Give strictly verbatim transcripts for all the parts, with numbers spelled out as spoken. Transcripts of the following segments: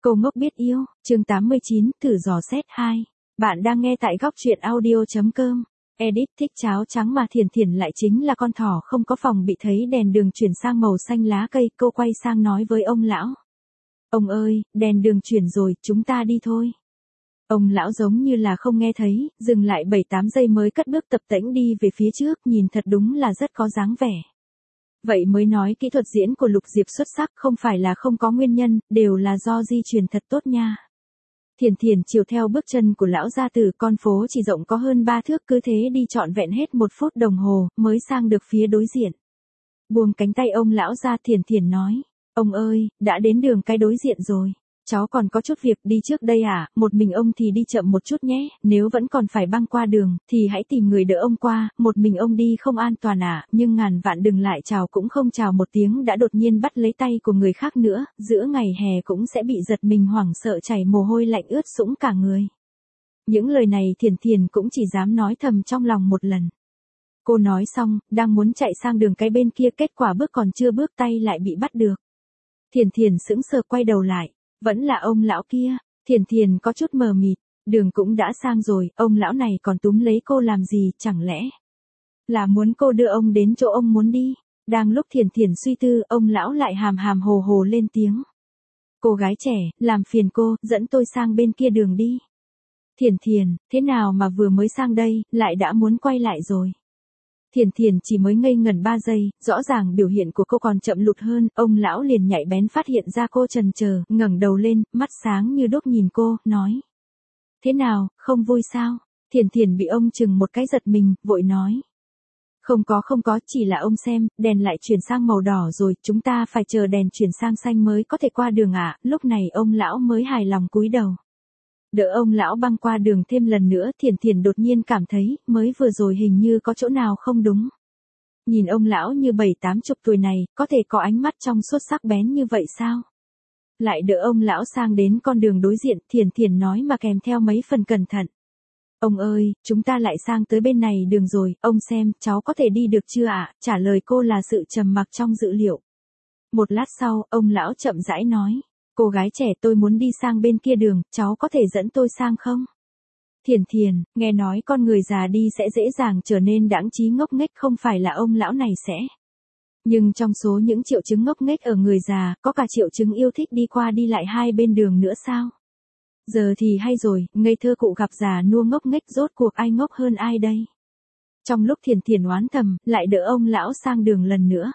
Cô ngốc biết yêu, chương tám mươi chín, thử dò xét hai. Bạn đang nghe tại góc truyện audio.com. Edit thích cháo trắng mà Thiền Thiền lại chính là con thỏ không có phòng bị thấy đèn đường chuyển sang màu xanh lá cây, cô quay sang nói với ông lão. Ông ơi, đèn đường chuyển rồi, chúng ta đi thôi. Ông lão giống như là không nghe thấy, dừng lại bảy tám giây mới cất bước tập tễnh đi về phía trước, nhìn thật đúng là rất có dáng vẻ. Vậy mới nói kỹ thuật diễn của Lục Diệp xuất sắc, không phải là không có nguyên nhân, đều là do di truyền thật tốt nha. Thiền Thiền chiều theo bước chân của lão gia tử, con phố chỉ rộng có hơn ba thước, cứ thế đi trọn vẹn hết một phút đồng hồ, mới sang được phía đối diện. Buông cánh tay ông lão ra, Thiền Thiền nói, ông ơi, đã đến đường cái đối diện rồi. Cháu còn có chút việc đi trước đây à, một mình ông thì đi chậm một chút nhé, nếu vẫn còn phải băng qua đường, thì hãy tìm người đỡ ông qua, một mình ông đi không an toàn à, nhưng ngàn vạn đừng lại chào cũng không chào một tiếng đã đột nhiên bắt lấy tay của người khác nữa, giữa ngày hè cũng sẽ bị giật mình hoảng sợ chảy mồ hôi lạnh ướt sũng cả người. Những lời này Thiền Thiền cũng chỉ dám nói thầm trong lòng một lần. Cô nói xong, đang muốn chạy sang đường cái bên kia, kết quả bước còn chưa bước tay lại bị bắt được. Thiền Thiền sững sờ quay đầu lại. Vẫn là ông lão kia, Thiền Thiền có chút mờ mịt, đường cũng đã sang rồi, ông lão này còn túm lấy cô làm gì, chẳng lẽ là muốn cô đưa ông đến chỗ ông muốn đi. Đang lúc Thiền Thiền suy tư, ông lão lại hàm hàm hồ hồ lên tiếng. Cô gái trẻ, làm phiền cô, dẫn tôi sang bên kia đường đi. Thiền Thiền, thế nào mà vừa mới sang đây, lại đã muốn quay lại rồi. Thiền Thiền chỉ mới ngây ngẩn ba giây, rõ ràng biểu hiện của cô còn chậm lụt hơn, ông lão liền nhạy bén phát hiện ra cô chần chờ, ngẩng đầu lên, mắt sáng như đốt nhìn cô, nói. Thế nào, không vui sao? Thiền Thiền bị ông chừng một cái giật mình, vội nói. Không có không có, chỉ là ông xem, đèn lại chuyển sang màu đỏ rồi, chúng ta phải chờ đèn chuyển sang xanh mới có thể qua đường ạ, à? Lúc này ông lão mới hài lòng cúi đầu. Đỡ ông lão băng qua đường thêm lần nữa, Thiền Thiền đột nhiên cảm thấy, mới vừa rồi hình như có chỗ nào không đúng. Nhìn ông lão như bảy tám chục tuổi này, có thể có ánh mắt trong suốt sắc bén như vậy sao? Lại đỡ ông lão sang đến con đường đối diện, Thiền Thiền nói mà kèm theo mấy phần cẩn thận. Ông ơi, chúng ta lại sang tới bên này đường rồi, ông xem, cháu có thể đi được chưa ạ? Trả lời cô là sự trầm mặc trong dữ liệu. Một lát sau, ông lão chậm rãi nói. Cô gái trẻ, tôi muốn đi sang bên kia đường, cháu có thể dẫn tôi sang không? Thiền Thiền, nghe nói con người già đi sẽ dễ dàng trở nên đãng trí ngốc nghếch, không phải là ông lão này sẽ. Nhưng trong số những triệu chứng ngốc nghếch ở người già, có cả triệu chứng yêu thích đi qua đi lại hai bên đường nữa sao? Giờ thì hay rồi, ngây thơ cụ gặp già nua ngốc nghếch, rốt cuộc ai ngốc hơn ai đây? Trong lúc Thiền Thiền oán thầm, lại đỡ ông lão sang đường lần nữa.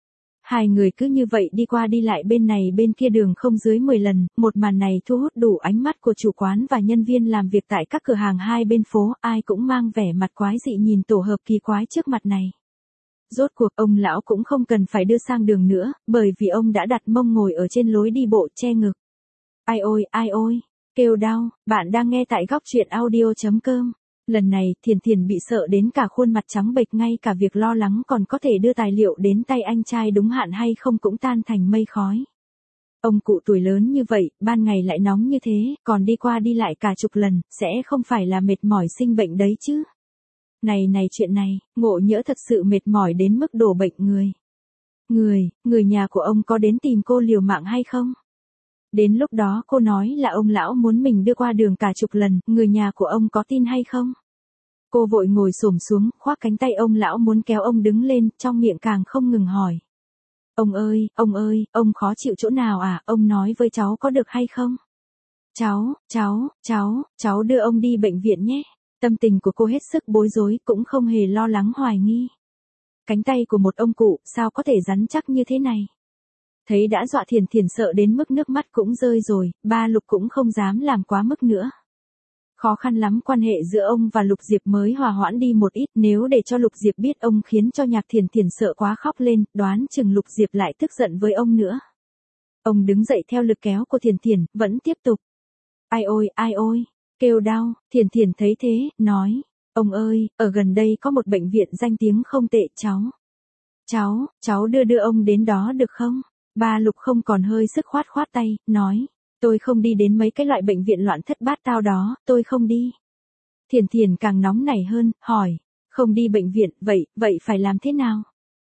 Hai người cứ như vậy đi qua đi lại bên này bên kia đường không dưới mười lần, một màn này thu hút đủ ánh mắt của chủ quán và nhân viên làm việc tại các cửa hàng hai bên phố, ai cũng mang vẻ mặt quái dị nhìn tổ hợp kỳ quái trước mặt này. Rốt cuộc ông lão cũng không cần phải đưa sang đường nữa, bởi vì ông đã đặt mông ngồi ở trên lối đi bộ che ngực. Ai ôi, ai ôi, kêu đau, bạn đang nghe tại góc truyện audio.com. Lần này, Thiền Thiền bị sợ đến cả khuôn mặt trắng bệch, ngay cả việc lo lắng còn có thể đưa tài liệu đến tay anh trai đúng hạn hay không cũng tan thành mây khói. Ông cụ tuổi lớn như vậy, ban ngày lại nóng như thế, còn đi qua đi lại cả chục lần, sẽ không phải là mệt mỏi sinh bệnh đấy chứ. Này này chuyện này, ngộ nhỡ thật sự mệt mỏi đến mức đổ bệnh người. Người, người nhà của ông có đến tìm cô liều mạng hay không? Đến lúc đó cô nói là ông lão muốn mình đưa qua đường cả chục lần, người nhà của ông có tin hay không? Cô vội ngồi xổm xuống, khoác cánh tay ông lão muốn kéo ông đứng lên, trong miệng càng không ngừng hỏi. Ông ơi, ông ơi, ông khó chịu chỗ nào à, ông nói với cháu có được hay không? Cháu, cháu, cháu, cháu đưa ông đi bệnh viện nhé. Tâm tình của cô hết sức bối rối, cũng không hề lo lắng hoài nghi. Cánh tay của một ông cụ, sao có thể rắn chắc như thế này? Thấy đã dọa Thiền Thiền sợ đến mức nước mắt cũng rơi rồi, ba Lục cũng không dám làm quá mức nữa. Khó khăn lắm quan hệ giữa ông và Lục Diệp mới hòa hoãn đi một ít, nếu để cho Lục Diệp biết ông khiến cho Nhạc Thiền Thiền sợ quá khóc lên, đoán chừng Lục Diệp lại tức giận với ông nữa. Ông đứng dậy theo lực kéo của Thiền Thiền, vẫn tiếp tục. Ai ôi, ai ôi, kêu đau, Thiền Thiền thấy thế, nói, ông ơi, ở gần đây có một bệnh viện danh tiếng không tệ, cháu. Cháu, cháu đưa đưa ông đến đó được không? Ba Lục không còn hơi sức khoát khoát tay, nói, tôi không đi đến mấy cái loại bệnh viện loạn thất bát tao đó, tôi không đi. Thiền Thiền càng nóng nảy hơn, hỏi, không đi bệnh viện, vậy, vậy phải làm thế nào?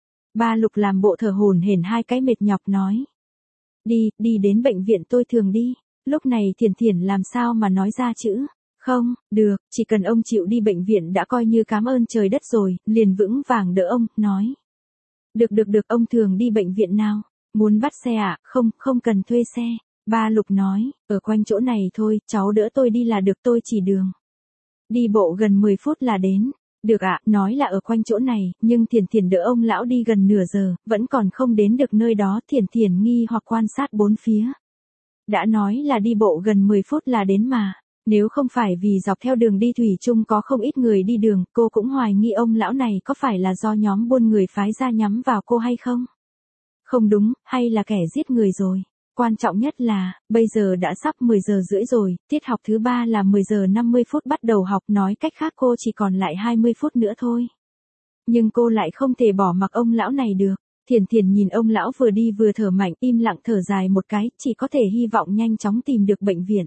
Ba Lục làm bộ thở hổn hển hai cái mệt nhọc nói. Đi, đi đến bệnh viện tôi thường đi. Lúc này Thiển Thiển làm sao mà nói ra chữ, không, được, chỉ cần ông chịu đi bệnh viện đã coi như cảm ơn trời đất rồi, liền vững vàng đỡ ông, nói. Được được được, ông thường đi bệnh viện nào? Muốn bắt xe à? Không, không cần thuê xe. Ba Lục nói, ở quanh chỗ này thôi, cháu đỡ tôi đi là được, tôi chỉ đường. Đi bộ gần mười phút là đến. Được ạ, nói là ở quanh chỗ này, nhưng Thiển Thiển đỡ ông lão đi gần nửa giờ, vẫn còn không đến được nơi đó. Thiển Thiển nghi hoặc quan sát bốn phía. Đã nói là đi bộ gần mười phút là đến mà. Nếu không phải vì dọc theo đường đi thủy chung có không ít người đi đường, cô cũng hoài nghi ông lão này có phải là do nhóm buôn người phái ra nhắm vào cô hay không? Không đúng, hay là kẻ giết người rồi? Quan trọng nhất là, bây giờ đã sắp mười giờ rưỡi rồi, tiết học thứ ba là mười giờ năm mươi phút bắt đầu học, nói cách khác cô chỉ còn lại hai mươi phút nữa thôi. Nhưng cô lại không thể bỏ mặc ông lão này được. Thiển Thiển nhìn ông lão vừa đi vừa thở mạnh, im lặng thở dài một cái, chỉ có thể hy vọng nhanh chóng tìm được bệnh viện.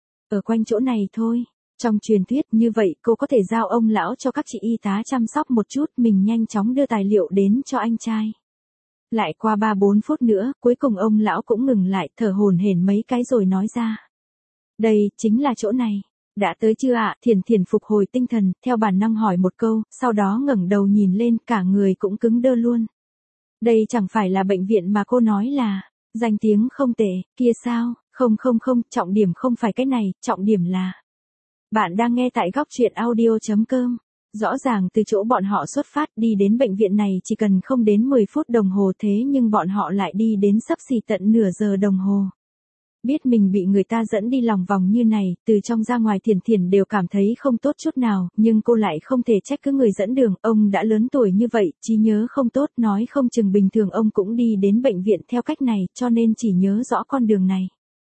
Ở quanh chỗ này thôi. Trong truyền thuyết như vậy cô có thể giao ông lão cho các chị y tá chăm sóc một chút, mình nhanh chóng đưa tài liệu đến cho anh trai. Lại qua ba bốn phút nữa, cuối cùng ông lão cũng ngừng lại, thở hổn hển mấy cái rồi nói ra. Đây, chính là chỗ này. Đã tới chưa ạ? Thiển Thiển phục hồi tinh thần, theo bản năng hỏi một câu, sau đó ngẩng đầu nhìn lên, cả người cũng cứng đơ luôn. Đây chẳng phải là bệnh viện mà cô nói là, danh tiếng không tệ, kia sao? Không không không, trọng điểm không phải cái này, trọng điểm là. Bạn đang nghe tại góc truyện audio chấm com. Rõ ràng từ chỗ bọn họ xuất phát đi đến bệnh viện này chỉ cần không đến mười phút đồng hồ, thế nhưng bọn họ lại đi đến sắp xỉ tận nửa giờ đồng hồ. Biết mình bị người ta dẫn đi lòng vòng như này, từ trong ra ngoài Thiển Thiển đều cảm thấy không tốt chút nào, nhưng cô lại không thể trách cứ người dẫn đường, ông đã lớn tuổi như vậy, trí nhớ không tốt, nói không chừng bình thường ông cũng đi đến bệnh viện theo cách này, cho nên chỉ nhớ rõ con đường này.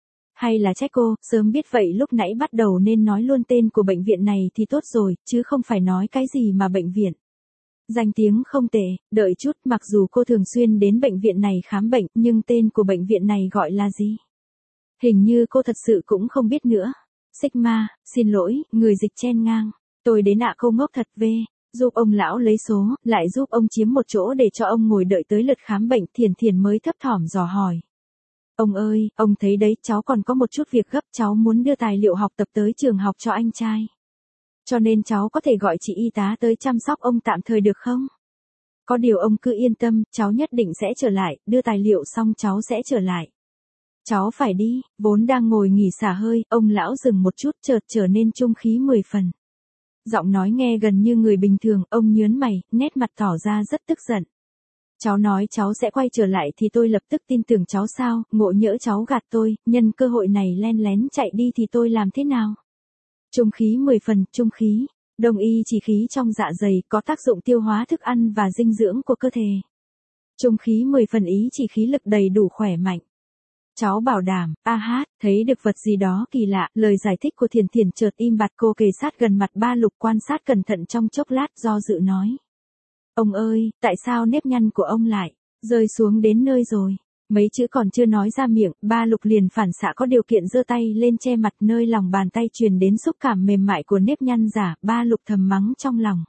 Hay là trách cô, sớm biết vậy lúc nãy bắt đầu nên nói luôn tên của bệnh viện này thì tốt rồi, chứ không phải nói cái gì mà bệnh viện. Danh tiếng không tệ, đợi chút, mặc dù cô thường xuyên đến bệnh viện này khám bệnh, nhưng tên của bệnh viện này gọi là gì? Hình như cô thật sự cũng không biết nữa. Sigma, xin lỗi, người dịch chen ngang. Tôi đến ạ, cô ngốc thật về. Giúp ông lão lấy số, lại giúp ông chiếm một chỗ để cho ông ngồi đợi tới lượt khám bệnh. Thiển Thiển mới thấp thỏm dò hỏi. Ông ơi, ông thấy đấy, cháu còn có một chút việc gấp, cháu muốn đưa tài liệu học tập tới trường học cho anh trai. Cho nên cháu có thể gọi chị y tá tới chăm sóc ông tạm thời được không? Có điều ông cứ yên tâm, cháu nhất định sẽ trở lại, đưa tài liệu xong cháu sẽ trở lại. Cháu phải đi, vốn đang ngồi nghỉ xả hơi, ông lão dừng một chút chợt trở nên trung khí mười phần. Giọng nói nghe gần như người bình thường, ông nhớn mày, nét mặt tỏ ra rất tức giận. Cháu nói cháu sẽ quay trở lại thì tôi lập tức tin tưởng cháu sao, ngộ nhỡ cháu gạt tôi, nhân cơ hội này len lén chạy đi thì tôi làm thế nào? Trung khí mười phần, trung khí, đồng y chỉ khí trong dạ dày có tác dụng tiêu hóa thức ăn và dinh dưỡng của cơ thể. Trung khí mười phần ý chỉ khí lực đầy đủ khỏe mạnh. Cháu bảo đảm, a hát, thấy được vật gì đó kỳ lạ, lời giải thích của Thiển Thiển chợt im bặt, cô kề sát gần mặt Ba Lục quan sát cẩn thận trong chốc lát do dự nói. Ông ơi, tại sao nếp nhăn của ông lại rơi xuống đến nơi rồi? Mấy chữ còn chưa nói ra miệng, Ba Lục liền phản xạ có điều kiện giơ tay lên che mặt, nơi lòng bàn tay truyền đến xúc cảm mềm mại của nếp nhăn giả. Ba Lục thầm mắng trong lòng.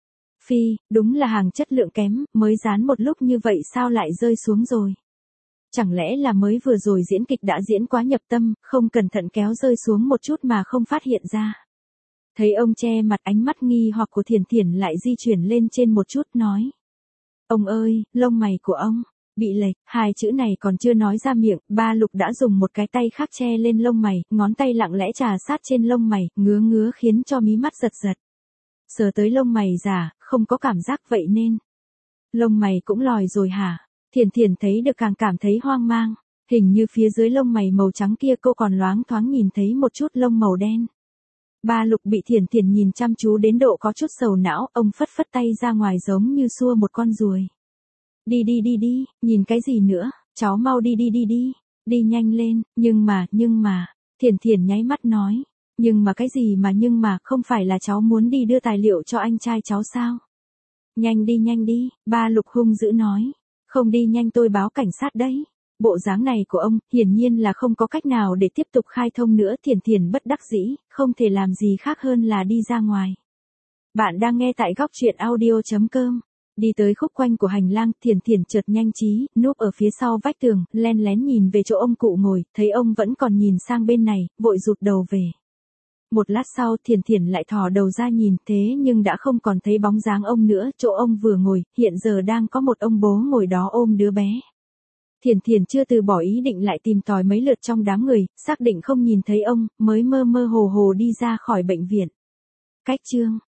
Phi, đúng là hàng chất lượng kém, mới dán một lúc như vậy sao lại rơi xuống rồi? Chẳng lẽ là mới vừa rồi diễn kịch đã diễn quá nhập tâm, không cẩn thận kéo rơi xuống một chút mà không phát hiện ra. Thấy ông che mặt, ánh mắt nghi hoặc của Thiển Thiển lại di chuyển lên trên một chút, nói. Ông ơi, lông mày của ông bị lệch, hai chữ này còn chưa nói ra miệng, Ba Lục đã dùng một cái tay khác che lên lông mày, ngón tay lặng lẽ trà sát trên lông mày, ngứa ngứa khiến cho mí mắt giật giật. Sờ tới lông mày giả, không có cảm giác vậy nên. Lông mày cũng lòi rồi hả? Thiển Thiển thấy được càng cảm thấy hoang mang, hình như phía dưới lông mày màu trắng kia cô còn loáng thoáng nhìn thấy một chút lông màu đen. Ba Lục bị Thiển Thiển nhìn chăm chú đến độ có chút sầu não, ông phất phất tay ra ngoài giống như xua một con ruồi. Đi đi đi đi, nhìn cái gì nữa, cháu mau đi đi đi đi, đi nhanh lên, nhưng mà, nhưng mà, Thiển Thiển nháy mắt nói, nhưng mà cái gì mà nhưng mà, không phải là cháu muốn đi đưa tài liệu cho anh trai cháu sao? Nhanh đi nhanh đi, Ba Lục hung dữ nói, không đi nhanh tôi báo cảnh sát đấy. Bộ dáng này của ông, hiển nhiên là không có cách nào để tiếp tục khai thông nữa. Thiển Thiển bất đắc dĩ, không thể làm gì khác hơn là đi ra ngoài. Bạn đang nghe tại góc truyện audio chấm com. Đi tới khúc quanh của hành lang, Thiển Thiển chợt nhanh trí, núp ở phía sau vách tường, len lén nhìn về chỗ ông cụ ngồi, thấy ông vẫn còn nhìn sang bên này, vội rụt đầu về. Một lát sau Thiển Thiển lại thò đầu ra nhìn, thế nhưng đã không còn thấy bóng dáng ông nữa, chỗ ông vừa ngồi, hiện giờ đang có một ông bố ngồi đó ôm đứa bé. Thiển Thiển chưa từ bỏ ý định lại tìm tòi mấy lượt trong đám người, xác định không nhìn thấy ông, mới mơ mơ hồ hồ đi ra khỏi bệnh viện. Cách chương